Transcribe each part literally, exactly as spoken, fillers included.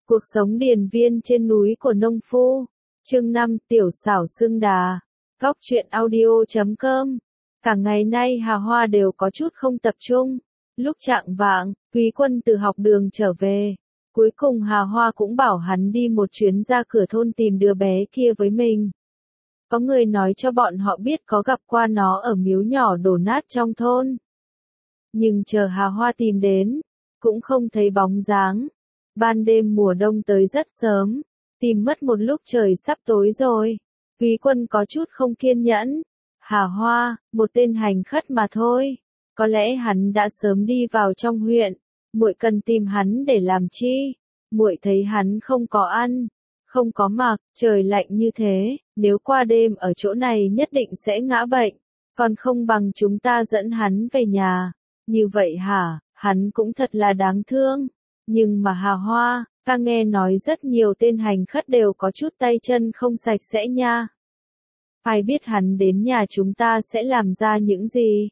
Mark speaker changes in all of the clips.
Speaker 1: Cuộc sống điền viên trên núi của nông phu. Chương năm, tiểu xảo xương đà. Góc truyện audio chấm com. Cả ngày nay Hà Hoa đều có chút không tập trung. Lúc chạng vạng, Quý Quân từ học đường trở về. Cuối cùng Hà Hoa cũng bảo hắn đi một chuyến ra cửa thôn tìm đứa bé kia với mình. Có người nói cho bọn họ biết có gặp qua nó ở miếu nhỏ đổ nát trong thôn. Nhưng chờ Hà Hoa tìm đến, cũng không thấy bóng dáng. Ban đêm mùa đông tới rất sớm, tìm mất một lúc trời sắp tối rồi. Quý Quân có chút không kiên nhẫn. Hà Hoa, một tên hành khất mà thôi. Có lẽ hắn đã sớm đi vào trong huyện. Muội cần tìm hắn để làm chi? Muội thấy hắn không có ăn, không có mặc, trời lạnh như thế, nếu qua đêm ở chỗ này nhất định sẽ ngã bệnh. Còn không bằng chúng ta dẫn hắn về nhà. Như vậy hả, hắn cũng thật là đáng thương. Nhưng mà Hà Hoa, ta nghe nói rất nhiều tên hành khất đều có chút tay chân không sạch sẽ nha. Ai biết hắn đến nhà chúng ta sẽ làm ra những gì?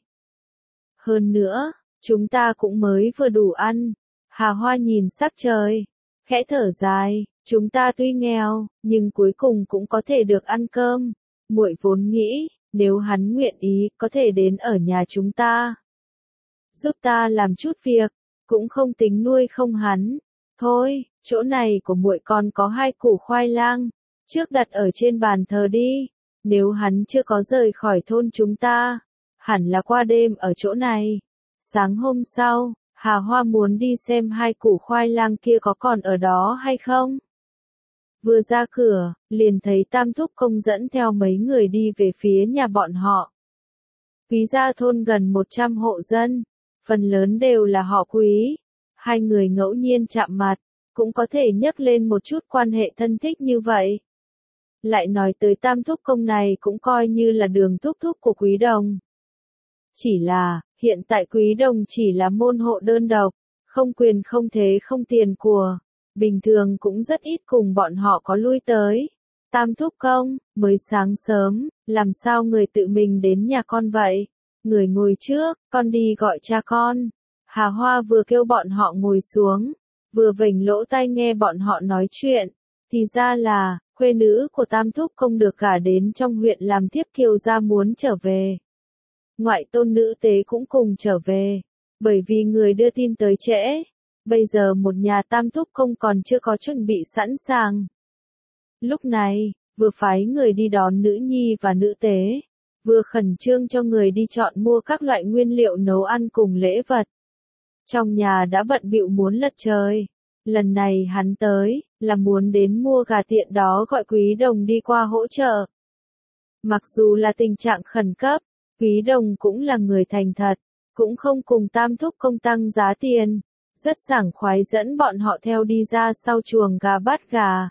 Speaker 1: Hơn nữa, chúng ta cũng mới vừa đủ ăn. Hà Hoa nhìn sắc trời, khẽ thở dài, chúng ta tuy nghèo, nhưng cuối cùng cũng có thể được ăn cơm. Muội vốn nghĩ, nếu hắn nguyện ý, có thể đến ở nhà chúng ta, giúp ta làm chút việc, cũng không tính nuôi không hắn. Thôi, chỗ này của muội còn có hai củ khoai lang, trước đặt ở trên bàn thờ đi. Nếu hắn chưa có rời khỏi thôn chúng ta, hẳn là qua đêm ở chỗ này. Sáng hôm sau, Hà Hoa muốn đi xem hai củ khoai lang kia có còn ở đó hay không. Vừa ra cửa, liền thấy Tam Thúc Công dẫn theo mấy người đi về phía nhà bọn họ. Quý gia thôn gần một trăm hộ dân, phần lớn đều là họ Quý. Hai người ngẫu nhiên chạm mặt, cũng có thể nhắc lên một chút quan hệ thân thích như vậy. Lại nói tới Tam Thúc Công này cũng coi như là đường thúc thúc của Quý Đồng. Chỉ là, hiện tại Quý Đồng chỉ là môn hộ đơn độc, không quyền không thế không tiền của. Bình thường cũng rất ít cùng bọn họ có lui tới. Tam Thúc Công, mới sáng sớm, làm sao người tự mình đến nhà con vậy? Người ngồi trước, con đi gọi cha con. Hà Hoa vừa kêu bọn họ ngồi xuống, vừa vểnh lỗ tai nghe bọn họ nói chuyện. Thì ra là, khuê nữ của Tam Thúc Công được gả đến trong huyện làm thiếp Kiều gia muốn trở về. Ngoại tôn nữ tế cũng cùng trở về, bởi vì người đưa tin tới trễ. Bây giờ một nhà Tam Thúc Công còn chưa có chuẩn bị sẵn sàng. Lúc này, vừa phái người đi đón nữ nhi và nữ tế, vừa khẩn trương cho người đi chọn mua các loại nguyên liệu nấu ăn cùng lễ vật. Trong nhà đã bận bịu muốn lật trời. Lần này hắn tới, là muốn đến mua gà tiện đó gọi Quý Đồng đi qua hỗ trợ. Mặc dù là tình trạng khẩn cấp, Quý Đồng cũng là người thành thật, cũng không cùng Tam Thúc Công tăng giá tiền, rất sảng khoái dẫn bọn họ theo đi ra sau chuồng gà bắt gà.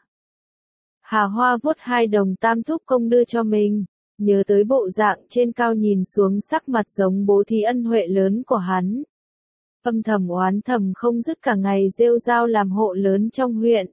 Speaker 1: Hà Hoa vuốt hai đồng Tam Thúc Công đưa cho mình, nhớ tới bộ dạng trên cao nhìn xuống sắc mặt giống bố thí ân huệ lớn của hắn. Âm thầm oán thầm không dứt cả ngày rêu rao làm hộ lớn trong huyện.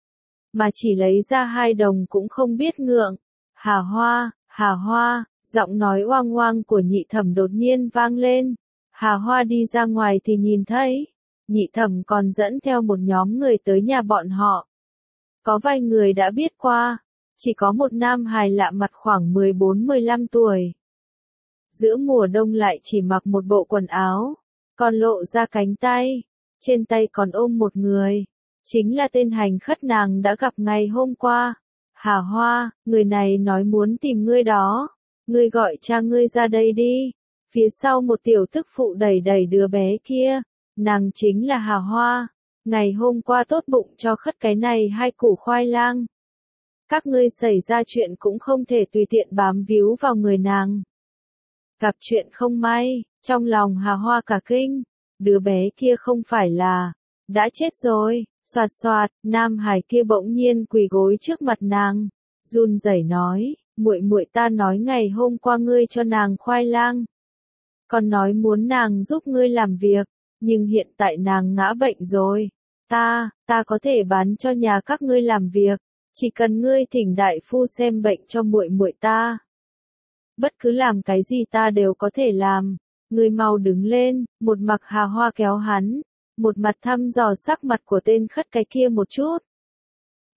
Speaker 1: Mà chỉ lấy ra hai đồng cũng không biết ngượng. Hà Hoa, Hà Hoa, giọng nói oang oang của nhị thẩm đột nhiên vang lên. Hà Hoa đi ra ngoài thì nhìn thấy, nhị thẩm còn dẫn theo một nhóm người tới nhà bọn họ. Có vài người đã biết qua, chỉ có một nam hài lạ mặt khoảng mười bốn mười lăm tuổi. Giữa mùa đông lại chỉ mặc một bộ quần áo, còn lộ ra cánh tay, trên tay còn ôm một người. Chính là tên hành khất nàng đã gặp ngày hôm qua. Hà Hoa, người này nói muốn tìm ngươi đó. Ngươi gọi cha ngươi ra đây đi. Phía sau một tiểu tức phụ đẩy đẩy đứa bé kia. Nàng chính là Hà Hoa. Ngày hôm qua tốt bụng cho khất cái này hai củ khoai lang. Các ngươi xảy ra chuyện cũng không thể tùy tiện bám víu vào người nàng. Gặp chuyện không may, trong lòng Hà Hoa cả kinh. Đứa bé kia không phải là đã chết rồi. Xoạt xoạt, nam hải kia bỗng nhiên quỳ gối trước mặt nàng, run rẩy nói, muội muội ta nói ngày hôm qua ngươi cho nàng khoai lang, còn nói muốn nàng giúp ngươi làm việc, nhưng hiện tại nàng ngã bệnh rồi, ta, ta có thể bán cho nhà các ngươi làm việc, chỉ cần ngươi thỉnh đại phu xem bệnh cho muội muội ta. Bất cứ làm cái gì ta đều có thể làm, ngươi mau đứng lên, một mặt Hà Hoa kéo hắn. Một mặt thăm dò sắc mặt của tên khất cái kia một chút,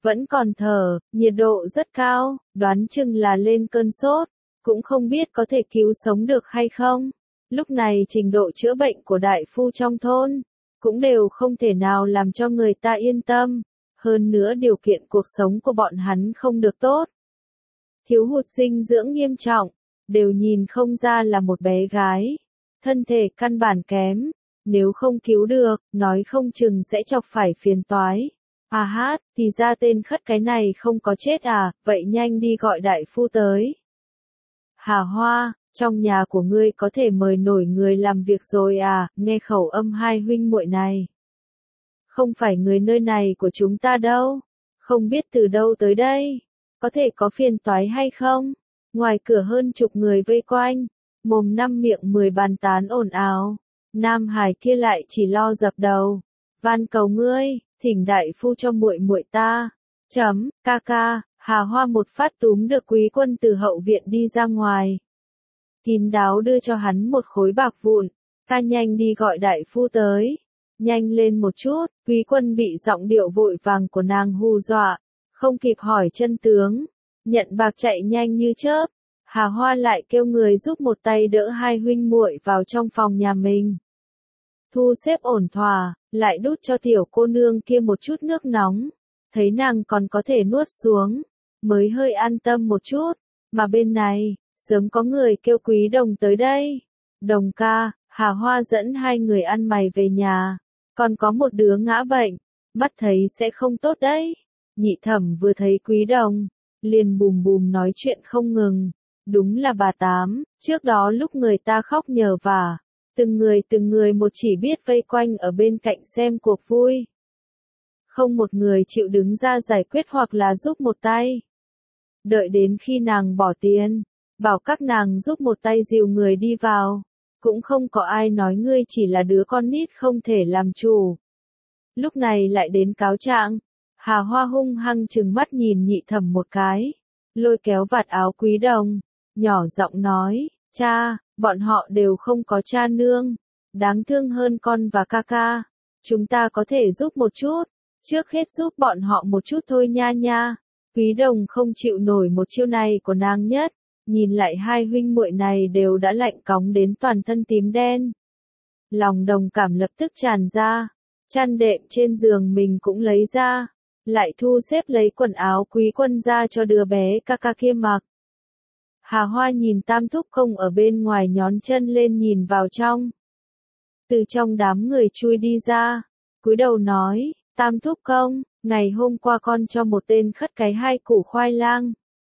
Speaker 1: Vẫn còn thở, nhiệt độ rất cao, đoán chừng là lên cơn sốt, cũng không biết có thể cứu sống được hay không. Lúc này trình độ chữa bệnh của đại phu trong thôn, cũng đều không thể nào làm cho người ta yên tâm. Hơn nữa điều kiện cuộc sống của bọn hắn không được tốt. Thiếu hụt dinh dưỡng nghiêm trọng, đều nhìn không ra là một bé gái. Thân thể căn bản kém, nếu không cứu được, nói không chừng sẽ chọc phải phiền toái. À hát, thì ra tên khất cái này không có chết à, vậy nhanh đi gọi đại phu tới. Hà Hoa, trong nhà của ngươi có thể mời nổi người làm việc rồi à, nghe khẩu âm hai huynh muội này. Không phải người nơi này của chúng ta đâu, không biết từ đâu tới đây, có thể có phiền toái hay không? Ngoài cửa hơn chục người vây quanh, mồm năm miệng mười bàn tán ồn ào, Nam Hải kia lại chỉ lo dập đầu, van cầu ngươi, thỉnh đại phu cho muội muội ta. Chấm, ca ca, Hà Hoa một phát túm được Quý Quân từ hậu viện đi ra ngoài. Kín đáo đưa cho hắn một khối bạc vụn, ta nhanh đi gọi đại phu tới. Nhanh lên một chút, Quý Quân bị giọng điệu vội vàng của nàng hù dọa, không kịp hỏi chân tướng, nhận bạc chạy nhanh như chớp. Hà Hoa lại kêu người giúp một tay đỡ hai huynh muội vào trong phòng nhà mình. Thu xếp ổn thỏa, lại đút cho tiểu cô nương kia một chút nước nóng, thấy nàng còn có thể nuốt xuống, mới hơi an tâm một chút, mà bên này, sớm có người kêu Quý Đồng tới đây. Đồng ca, Hà Hoa dẫn hai người ăn mày về nhà, còn có một đứa ngã bệnh, mắt thấy sẽ không tốt đấy. Nhị Thẩm vừa thấy Quý Đồng, liền bùm bùm nói chuyện không ngừng, đúng là bà Tám, trước đó lúc người ta khóc nhờ vả, từng người từng người một chỉ biết vây quanh ở bên cạnh xem cuộc vui. Không một người chịu đứng ra giải quyết hoặc là giúp một tay. Đợi đến khi nàng bỏ tiền, bảo các nàng giúp một tay dìu người đi vào, cũng không có ai nói ngươi chỉ là đứa con nít không thể làm chủ. Lúc này lại đến cáo trạng, Hà Hoa hung hăng trừng mắt nhìn Nhị Thẩm một cái, lôi kéo vạt áo Quý Đồng, nhỏ giọng nói, cha, bọn họ đều không có cha nương, đáng thương hơn con và ca ca, chúng ta có thể giúp một chút, trước hết giúp bọn họ một chút thôi nha nha. Quý Đồng không chịu nổi một chiêu này của nàng nhất, nhìn lại hai huynh muội này đều đã lạnh cóng đến toàn thân tím đen. Lòng đồng cảm lập tức tràn ra, chăn đệm trên giường mình cũng lấy ra, lại thu xếp lấy quần áo Quý Quân ra cho đứa bé ca ca kia mặc. Hà Hoa nhìn Tam Thúc Công ở bên ngoài nhón chân lên nhìn vào trong. Từ trong đám người chui đi ra, cúi đầu nói, Tam Thúc Công, ngày hôm qua con cho một tên khất cái hai củ khoai lang.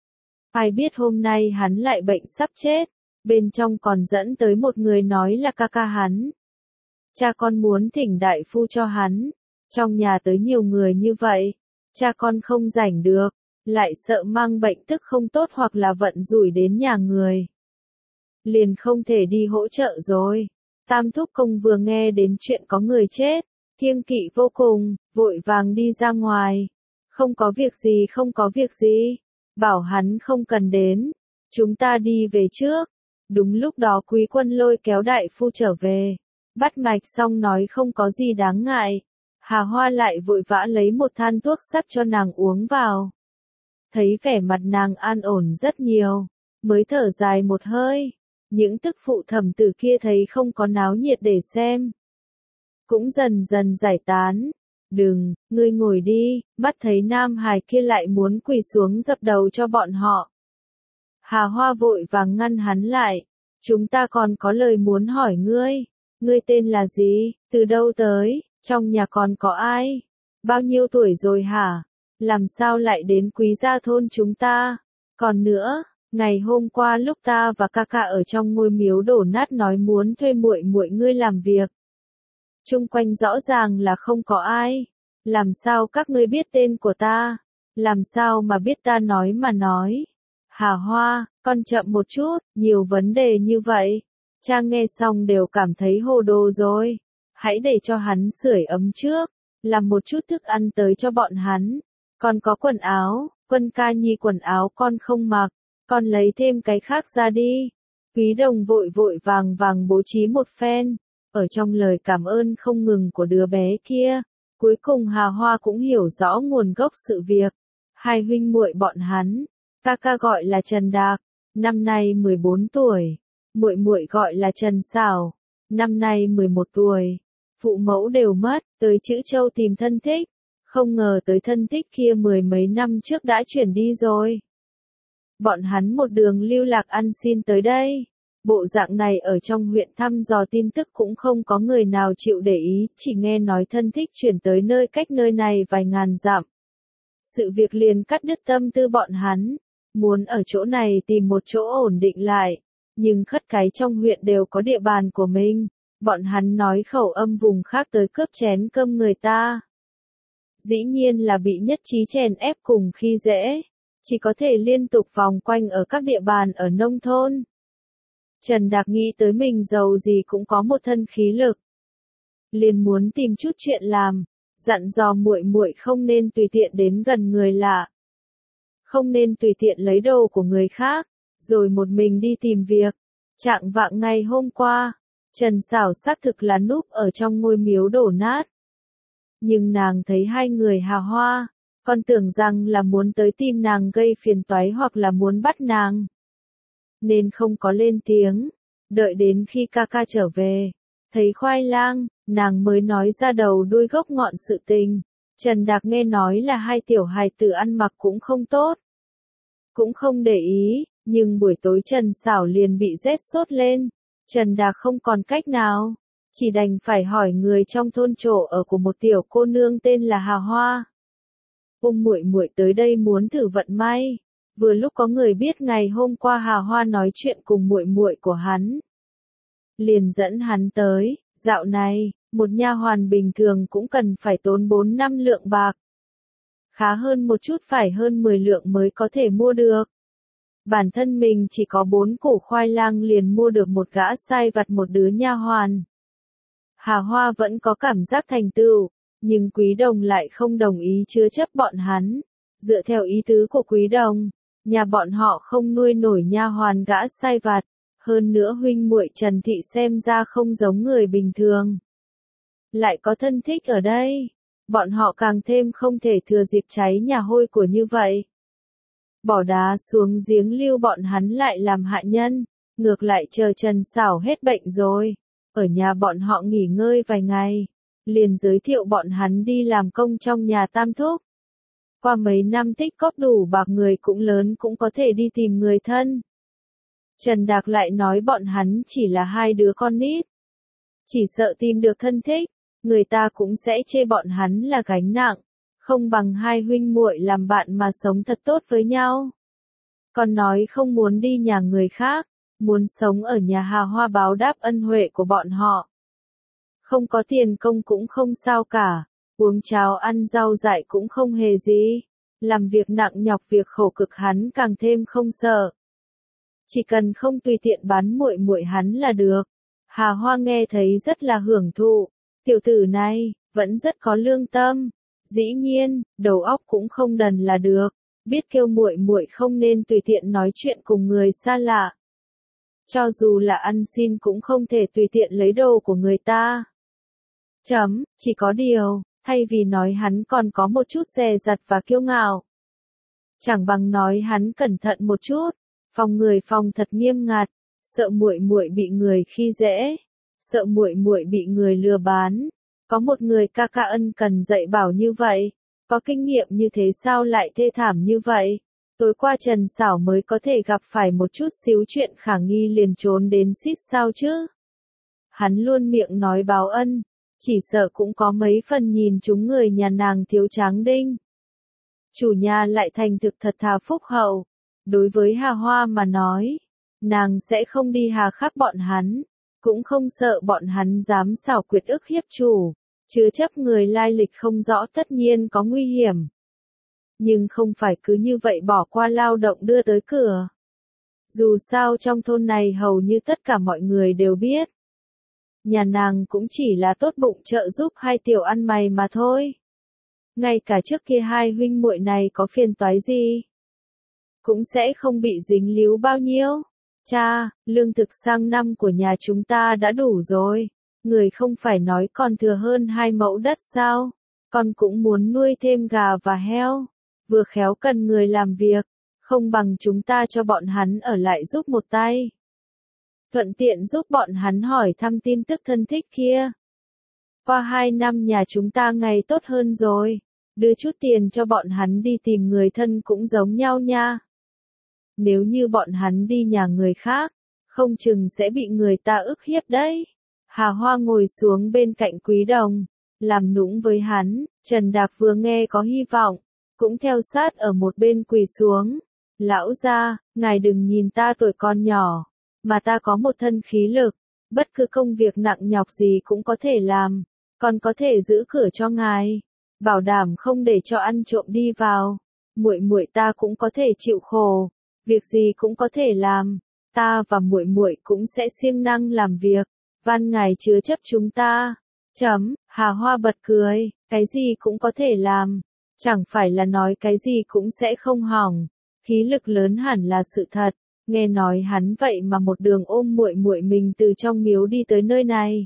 Speaker 1: Ai biết hôm nay hắn lại bệnh sắp chết, bên trong còn dẫn tới một người nói là ca ca hắn. Cha con muốn thỉnh đại phu cho hắn, trong nhà tới nhiều người như vậy, cha con không rảnh được, lại sợ mang bệnh tức không tốt hoặc là vận rủi đến nhà người. Liền không thể đi hỗ trợ rồi. Tam Thúc Công vừa nghe đến chuyện có người chết, kiêng kỵ vô cùng, vội vàng đi ra ngoài. Không có việc gì không có việc gì, bảo hắn không cần đến, chúng ta đi về trước. Đúng lúc đó Quý Quân lôi kéo đại phu trở về, bắt mạch xong nói không có gì đáng ngại. Hà Hoa lại vội vã lấy một than thuốc sắc cho nàng uống vào. Thấy vẻ mặt nàng an ổn rất nhiều, mới thở dài một hơi. Những tức phụ thẩm tử kia thấy không có náo nhiệt để xem, cũng dần dần giải tán. Đừng, ngươi ngồi đi, bắt thấy Nam Hải kia lại muốn quỳ xuống dập đầu cho bọn họ. Hà Hoa vội vàng ngăn hắn lại, chúng ta còn có lời muốn hỏi ngươi, ngươi tên là gì, từ đâu tới, trong nhà còn có ai, bao nhiêu tuổi rồi hả, làm sao lại đến Quý gia thôn chúng ta, còn nữa, ngày hôm qua lúc ta và ca ca ở trong ngôi miếu đổ nát nói muốn thuê muội muội ngươi làm việc. Chung quanh rõ ràng là không có ai, làm sao các ngươi biết tên của ta, làm sao mà biết ta nói mà nói. Hà Hoa, con chậm một chút, nhiều vấn đề như vậy, cha nghe xong đều cảm thấy hồ đồ rồi, hãy để cho hắn sưởi ấm trước, làm một chút thức ăn tới cho bọn hắn, còn có quần áo, Quân ca nhi quần áo con không mặc, con lấy thêm cái khác ra đi. Quý Đồng vội vội vàng vàng bố trí một phen, ở trong lời cảm ơn không ngừng của đứa bé kia, cuối cùng Hà Hoa cũng hiểu rõ nguồn gốc sự việc. Hai huynh muội bọn hắn, ca ca gọi là Trần Đạc, năm nay mười bốn tuổi, muội muội gọi là Trần Sảo, năm nay mười một tuổi. Phụ mẫu đều mất, tới Trữ Châu tìm thân thích, không ngờ tới thân thích kia mười mấy năm trước đã chuyển đi rồi. Bọn hắn một đường lưu lạc ăn xin tới đây. Bộ dạng này ở trong huyện thăm dò tin tức cũng không có người nào chịu để ý, chỉ nghe nói thân thích chuyển tới nơi cách nơi này vài ngàn dặm. Sự việc liền cắt đứt tâm tư bọn hắn, muốn ở chỗ này tìm một chỗ ổn định lại, nhưng khất cái trong huyện đều có địa bàn của mình, bọn hắn nói khẩu âm vùng khác tới cướp chén cơm người ta. Dĩ nhiên là bị nhất trí chèn ép cùng khi dễ, chỉ có thể liên tục vòng quanh ở các địa bàn ở nông thôn. Trần Đạc nghĩ tới mình giàu gì cũng có một thân khí lực, liền muốn tìm chút chuyện làm, dặn dò muội muội không nên tùy tiện đến gần người lạ, không nên tùy tiện lấy đồ của người khác, rồi một mình đi tìm việc. Trạng vạng ngày hôm qua, Trần Sảo xác thực là núp ở trong ngôi miếu đổ nát. Nhưng nàng thấy hai người Hà Hoa, còn tưởng rằng là muốn tới tìm nàng gây phiền toái hoặc là muốn bắt nàng, nên không có lên tiếng. Đợi đến khi ca ca trở về, thấy khoai lang, nàng mới nói ra đầu đuôi gốc ngọn sự tình. Trần Đạc nghe nói là hai tiểu hài tử ăn mặc cũng không tốt, cũng không để ý, nhưng buổi tối Trần Sảo liền bị rét sốt lên. Trần Đạc không còn cách nào, chỉ đành phải hỏi người trong thôn chỗ ở của một tiểu cô nương tên là Hà Hoa. Ông muội muội tới đây muốn thử vận may. Vừa lúc có người biết ngày hôm qua Hà Hoa nói chuyện cùng muội muội của hắn, liền dẫn hắn tới. Dạo này, một nha hoàn bình thường cũng cần phải tốn bốn năm lượng bạc, khá hơn một chút phải hơn mười lượng mới có thể mua được. Bản thân mình chỉ có bốn củ khoai lang liền mua được một gã sai vặt một đứa nha hoàn. Hà Hoa vẫn có cảm giác thành tựu, nhưng Quý Đồng lại không đồng ý chứa chấp bọn hắn. Dựa theo ý tứ của Quý Đồng, nhà bọn họ không nuôi nổi nha hoàn gã sai vặt, hơn nữa huynh muội Trần Thị xem ra không giống người bình thường. Lại có thân thích ở đây, bọn họ càng thêm không thể thừa dịp cháy nhà hôi của như vậy. Bỏ đá xuống giếng lưu bọn hắn lại làm hạ nhân, ngược lại chờ Trần Sảo hết bệnh rồi, ở nhà bọn họ nghỉ ngơi vài ngày, liền giới thiệu bọn hắn đi làm công trong nhà Tam Thúc. Qua mấy năm tích cóp đủ bạc người cũng lớn cũng có thể đi tìm người thân. Trần Đạc lại nói bọn hắn chỉ là hai đứa con nít, chỉ sợ tìm được thân thích, người ta cũng sẽ chê bọn hắn là gánh nặng, không bằng hai huynh muội làm bạn mà sống thật tốt với nhau. Còn nói không muốn đi nhà người khác, muốn sống ở nhà Hà Hoa báo đáp ân huệ của bọn họ. Không có tiền công cũng không sao cả, uống cháo ăn rau dại cũng không hề gì, làm việc nặng nhọc việc khổ cực hắn càng thêm không sợ. Chỉ cần không tùy tiện bán muội muội hắn là được. Hà Hoa nghe thấy rất là hưởng thụ, tiểu tử này vẫn rất có lương tâm, dĩ nhiên, đầu óc cũng không đần là được, biết kêu muội muội không nên tùy tiện nói chuyện cùng người xa lạ. Cho dù là ăn xin cũng không thể tùy tiện lấy đồ của người ta. Chấm, chỉ có điều, thay vì nói hắn còn có một chút dè dặt và kiêu ngạo, chẳng bằng nói hắn cẩn thận một chút, phòng người phòng thật nghiêm ngặt, sợ muội muội bị người khi dễ, sợ muội muội bị người lừa bán. Có một người ca ca ân cần dạy bảo như vậy, có kinh nghiệm như thế sao lại thê thảm như vậy? Tối qua Trần Sảo mới có thể gặp phải một chút xíu chuyện khả nghi liền trốn đến xít sao chứ? Hắn luôn miệng nói báo ân, chỉ sợ cũng có mấy phần nhìn chúng người nhà nàng thiếu tráng đinh. Chủ nhà lại thành thực thật thà phúc hậu, đối với Hà Hoa mà nói, nàng sẽ không đi hà khắc bọn hắn, cũng không sợ bọn hắn dám xảo quyệt ức hiếp chủ, chứa chấp người lai lịch không rõ tất nhiên có nguy hiểm. Nhưng không phải cứ như vậy bỏ qua lao động đưa tới cửa. Dù sao trong thôn này hầu như tất cả mọi người đều biết. Nhà nàng cũng chỉ là tốt bụng trợ giúp hai tiểu ăn mày mà thôi. Ngay cả trước kia hai huynh muội này có phiền toái gì, cũng sẽ không bị dính líu bao nhiêu. Cha, lương thực sang năm của nhà chúng ta đã đủ rồi. Người không phải nói còn thừa hơn hai mẫu đất sao? Con cũng muốn nuôi thêm gà và heo. vừa khéo cần người làm việc, không bằng chúng ta cho bọn hắn ở lại giúp một tay. Thuận tiện giúp bọn hắn hỏi thăm tin tức thân thích kia. Qua hai năm nhà chúng ta ngày tốt hơn rồi, đưa chút tiền cho bọn hắn đi tìm người thân cũng giống nhau nha. Nếu như bọn hắn đi nhà người khác, không chừng sẽ bị người ta ức hiếp đấy. Hà Hoa ngồi xuống bên cạnh Quý Đồng, làm nũng với hắn. Trần Đạc vừa nghe có hy vọng, cũng theo sát ở một bên quỳ xuống. Lão gia, ngài đừng nhìn ta tuổi con nhỏ, mà ta có một thân khí lực, bất cứ công việc nặng nhọc gì cũng có thể làm, còn có thể giữ cửa cho ngài, bảo đảm không để cho ăn trộm đi vào. Muội muội ta cũng có thể chịu khổ, việc gì cũng có thể làm, ta và muội muội cũng sẽ siêng năng làm việc, van ngài chứa chấp chúng ta. Chấm, Hà Hoa bật cười, cái gì cũng có thể làm, chẳng phải là nói cái gì cũng sẽ không hỏng, khí lực lớn hẳn là sự thật. Nghe nói hắn vậy mà một đường ôm muội muội mình từ trong miếu đi tới nơi này.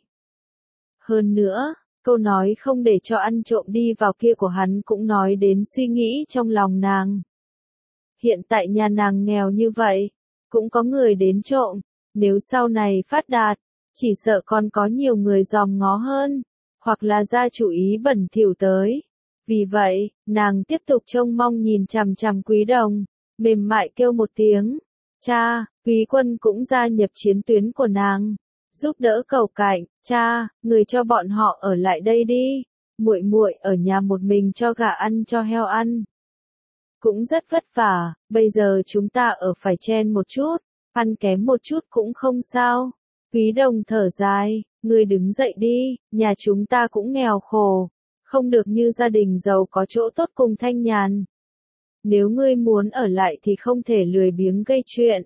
Speaker 1: Hơn nữa, câu nói không để cho ăn trộm đi vào kia của hắn cũng nói đến suy nghĩ trong lòng nàng. Hiện tại nhà nàng nghèo như vậy, cũng có người đến trộm, nếu sau này phát đạt, chỉ sợ còn có nhiều người dòm ngó hơn, hoặc là ra chủ ý bẩn thỉu tới. Vì vậy, nàng tiếp tục trông mong nhìn chằm chằm Quý Đồng, mềm mại kêu một tiếng. Cha, Quý Quân cũng gia nhập chiến tuyến của nàng, giúp đỡ cầu cạnh. Cha, người cho bọn họ ở lại đây đi, muội muội ở nhà một mình cho gà ăn cho heo ăn. Cũng rất vất vả, bây giờ chúng ta ở phải chen một chút, ăn kém một chút cũng không sao. Quý Đồng thở dài, ngươi đứng dậy đi, nhà chúng ta cũng nghèo khổ, không được như gia đình giàu có chỗ tốt cùng thanh nhàn. Nếu ngươi muốn ở lại thì không thể lười biếng gây chuyện.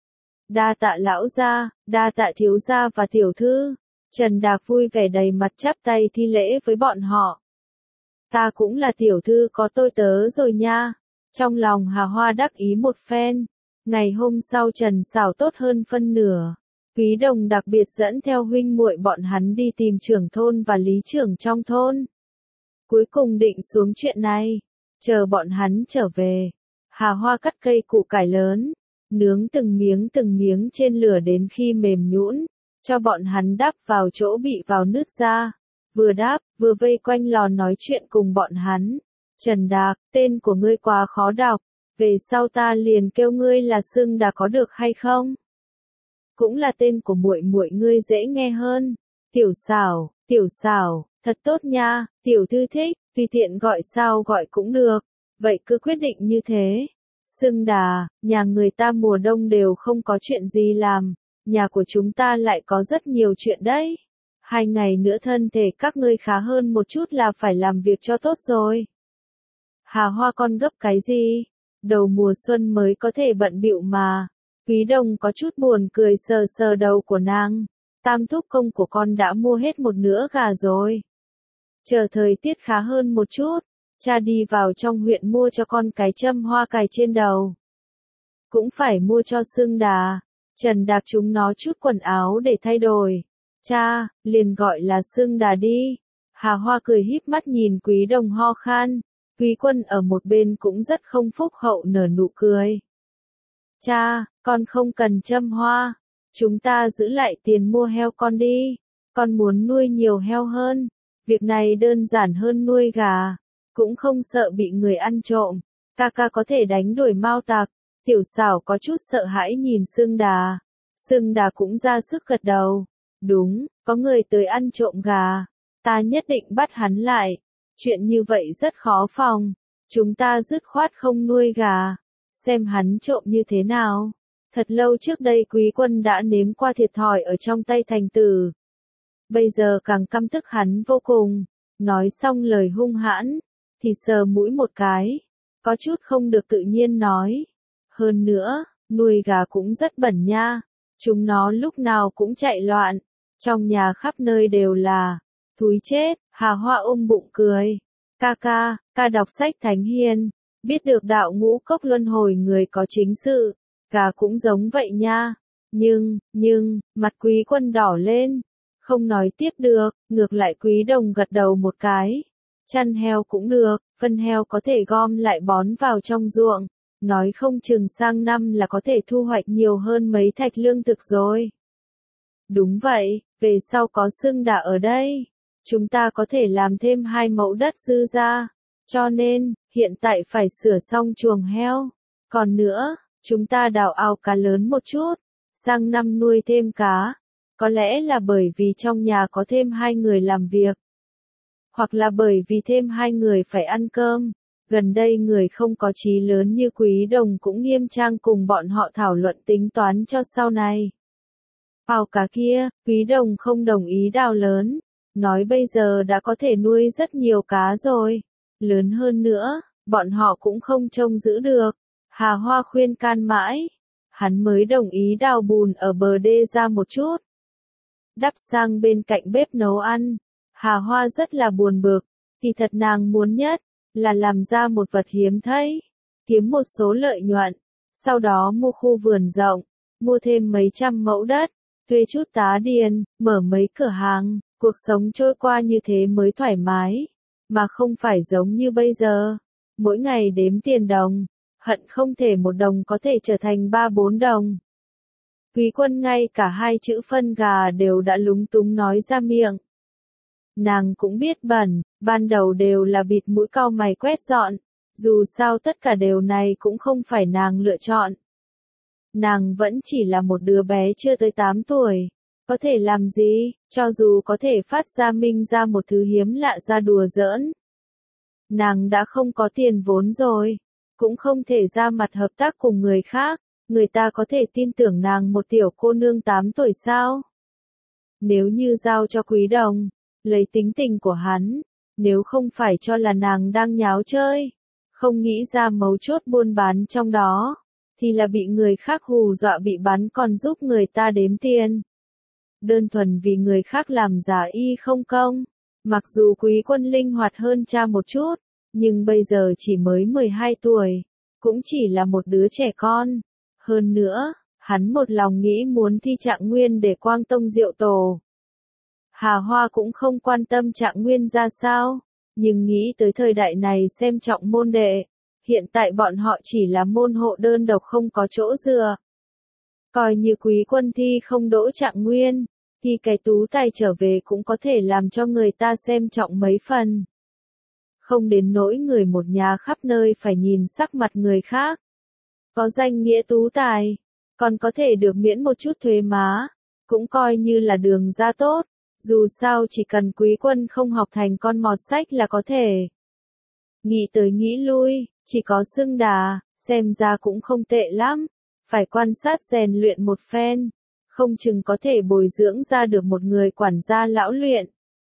Speaker 1: Đa tạ lão gia, đa tạ thiếu gia và tiểu thư. Trần Đạc vui vẻ đầy mặt chắp tay thi lễ với bọn họ. Ta cũng là tiểu thư có tôi tớ rồi nha. Trong lòng Hà Hoa đắc ý một phen. Ngày hôm sau Trần Sảo tốt hơn phân nửa. Quý Đồng đặc biệt dẫn theo huynh muội bọn hắn đi tìm trưởng thôn và lý trưởng trong thôn. Cuối cùng định xuống chuyện này. Chờ bọn hắn trở về, Hà Hoa cắt cây củ cải lớn, nướng từng miếng từng miếng trên lửa đến khi mềm nhũn, cho bọn hắn đắp vào chỗ bị vào nứt ra, vừa đáp, vừa vây quanh lò nói chuyện cùng bọn hắn. Trần Đạc, tên của ngươi quá khó đọc, về sau ta liền kêu ngươi là Sưng Đà có được hay không? Cũng là tên của muội muội ngươi dễ nghe hơn. Tiểu Sảo, Tiểu Sảo, thật tốt nha, tiểu thư thích. Tùy tiện gọi sao gọi cũng được, vậy cứ quyết định như thế. Sưng Đà, nhà người ta mùa đông đều không có chuyện gì làm, nhà của chúng ta lại có rất nhiều chuyện đấy. Hai ngày nữa thân thể các ngươi khá hơn một chút là phải làm việc cho tốt rồi. Hà Hoa con gấp cái gì? Đầu mùa xuân mới có thể bận bịu mà. Quý Đồng có chút buồn cười sờ sờ đầu của nàng. Tam thúc công của con đã mua hết một nửa gà rồi. Chờ thời tiết khá hơn một chút, cha đi vào trong huyện mua cho con cái châm hoa cài trên đầu. Cũng phải mua cho Sưng Đà, Trần Đạc chúng nó chút quần áo để thay đổi. Cha, liền gọi là Sưng Đà đi. Hà Hoa cười híp mắt nhìn Quý Đồng ho khan. Quý Quân ở một bên cũng rất không phúc hậu nở nụ cười. Cha, con không cần châm hoa. Chúng ta giữ lại tiền mua heo con đi. Con muốn nuôi nhiều heo hơn. Việc này đơn giản hơn nuôi gà, cũng không sợ bị người ăn trộm. Ca ca có thể đánh đuổi Mao Tặc. Tiểu Sảo có chút sợ hãi nhìn Sưng Đà. Sưng Đà cũng ra sức gật đầu. Đúng, có người tới ăn trộm gà. Ta nhất định bắt hắn lại. Chuyện như vậy rất khó phòng. Chúng ta dứt khoát không nuôi gà. Xem hắn trộm như thế nào. Thật lâu trước đây Quý Quân đã nếm qua thiệt thòi ở trong tay thành tử. Bây giờ càng căm tức hắn vô cùng. Nói xong lời hung hãn, thì sờ mũi một cái. Có chút không được tự nhiên nói. Hơn nữa, nuôi gà cũng rất bẩn nha. Chúng nó lúc nào cũng chạy loạn. Trong nhà khắp nơi đều là thúi chết. Hà Hoa ôm bụng cười. Ca ca, ca đọc sách Thánh Hiền. Biết được đạo ngũ cốc luân hồi người có chính sự. Gà cũng giống vậy nha. Nhưng, nhưng, mặt Quý Quân đỏ lên. Không nói tiếp được, ngược lại Quý Đồng gật đầu một cái. chăn heo cũng được, phân heo có thể gom lại bón vào trong ruộng, nói không chừng sang năm là có thể thu hoạch nhiều hơn mấy thạch lương thực rồi. Đúng vậy, về sau có Sưng Đà ở đây, chúng ta có thể làm thêm hai mẫu đất dư ra, cho nên, hiện tại phải sửa xong chuồng heo. Còn nữa, chúng ta đào ao cá lớn một chút, sang năm nuôi thêm cá. Có lẽ là bởi vì trong nhà có thêm hai người làm việc. Hoặc là bởi vì thêm hai người phải ăn cơm. Gần đây người không có chí lớn như Quý Đồng cũng nghiêm trang cùng bọn họ thảo luận tính toán cho sau này. Ao cá kia, Quý Đồng không đồng ý đào lớn. Nói bây giờ đã có thể nuôi rất nhiều cá rồi. Lớn hơn nữa, bọn họ cũng không trông giữ được. Hà Hoa khuyên can mãi. Hắn mới đồng ý đào bùn ở bờ đê ra một chút. Đắp sang bên cạnh bếp nấu ăn. Hà Hoa rất là buồn bực. Thì thật nàng muốn nhất là làm ra một vật hiếm thấy. Kiếm một số lợi nhuận. Sau đó mua khu vườn rộng. Mua thêm mấy trăm mẫu đất. Thuê chút tá điền. Mở mấy cửa hàng. Cuộc sống trôi qua như thế mới thoải mái. Mà không phải giống như bây giờ. Mỗi ngày đếm tiền đồng. Hận không thể một đồng có thể trở thành ba bốn đồng. Quý Quân ngay cả hai chữ phân gà đều đã lúng túng nói ra miệng. Nàng cũng biết bẩn, ban đầu đều là bịt mũi cau mày quét dọn. Dù sao tất cả đều này cũng không phải nàng lựa chọn. Nàng vẫn chỉ là một đứa bé chưa tới tám tuổi. Có thể làm gì, cho dù có thể phát ra minh ra một thứ hiếm lạ ra đùa giỡn. Nàng đã không có tiền vốn rồi, cũng không thể ra mặt hợp tác cùng người khác, người ta có thể tin tưởng nàng một tiểu cô nương tám tuổi sao? Nếu như giao cho Quý Đồng, lấy tính tình của hắn, nếu không phải cho là nàng đang nháo chơi, không nghĩ ra mấu chốt buôn bán trong đó, thì là bị người khác hù dọa bị bắn còn giúp người ta đếm tiền. Đơn thuần vì người khác làm giả y không công. Mặc dù Quý Quân linh hoạt hơn cha một chút, nhưng bây giờ chỉ mới mười hai tuổi, cũng chỉ là một đứa trẻ con. Hơn nữa, hắn một lòng nghĩ muốn thi Trạng Nguyên để quang tông diệu tổ. Hà Hoa cũng không quan tâm Trạng Nguyên ra sao, nhưng nghĩ tới thời đại này xem trọng môn đệ, hiện tại bọn họ chỉ là môn hộ đơn độc không có chỗ dựa. Coi như Quý Quân thi không đỗ Trạng Nguyên, thì cái tú tài trở về cũng có thể làm cho người ta xem trọng mấy phần. Không đến nỗi người một nhà khắp nơi phải nhìn sắc mặt người khác. Có danh nghĩa tú tài, còn có thể được miễn một chút thuế má, cũng coi như là đường ra tốt. Dù sao chỉ cần Quý Quân không học thành con mọt sách là có thể. Nghĩ tới nghĩ lui, chỉ có Sưng Đà, xem ra cũng không tệ lắm. Phải quan sát rèn luyện một phen, không chừng có thể bồi dưỡng ra được một người quản gia lão luyện.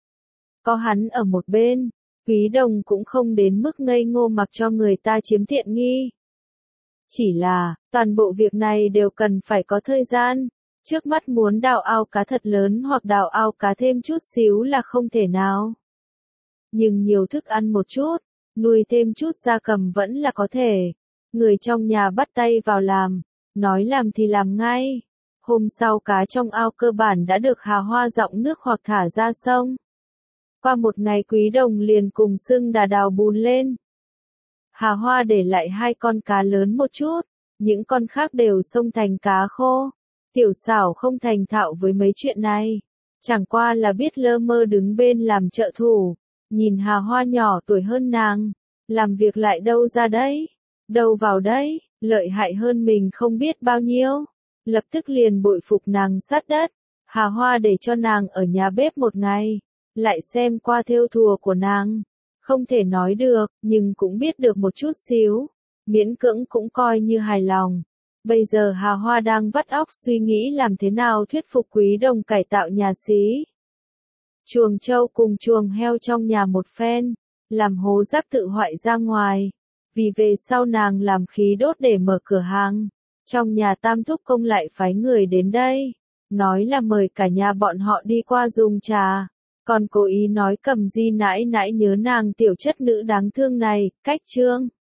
Speaker 1: Có hắn ở một bên, Quý Đồng cũng không đến mức ngây ngô mặc cho người ta chiếm tiện nghi. Chỉ là, toàn bộ việc này đều cần phải có thời gian. Trước mắt muốn đào ao cá thật lớn hoặc đào ao cá thêm chút xíu là không thể nào. Nhưng nhiều thức ăn một chút, nuôi thêm chút gia cầm vẫn là có thể. Người trong nhà bắt tay vào làm, nói làm thì làm ngay. Hôm sau cá trong ao cơ bản đã được Hà Hoa dọng nước hoặc thả ra sông. Qua một ngày Quý Đồng liền cùng Sưng Đà đào bùn lên. Hà Hoa để lại hai con cá lớn một chút, những con khác đều xông thành cá khô. Tiểu Xảo không thành thạo với mấy chuyện này, chẳng qua là biết lơ mơ đứng bên làm trợ thủ, nhìn Hà Hoa nhỏ tuổi hơn nàng, làm việc lại đâu ra đấy, đâu vào đấy, lợi hại hơn mình không biết bao nhiêu, lập tức liền bội phục nàng sát đất. Hà Hoa để cho nàng ở nhà bếp một ngày, lại xem qua thêu thùa của nàng, không thể nói được, nhưng cũng biết được một chút xíu, miễn cưỡng cũng coi như hài lòng. Bây giờ Hà Hoa đang vắt óc suy nghĩ làm thế nào thuyết phục Quý Đồng cải tạo nhà xí. Chuồng trâu cùng chuồng heo trong nhà một phen, làm hố rác tự hoại ra ngoài, vì về sau nàng làm khí đốt để mở cửa hàng. Trong nhà Tam Thúc Công lại phái người đến đây, nói là mời cả nhà bọn họ đi qua dùng trà, còn cố ý nói Cầm Di nãi nãi nhớ nàng tiểu chất nữ đáng thương này. Cách chương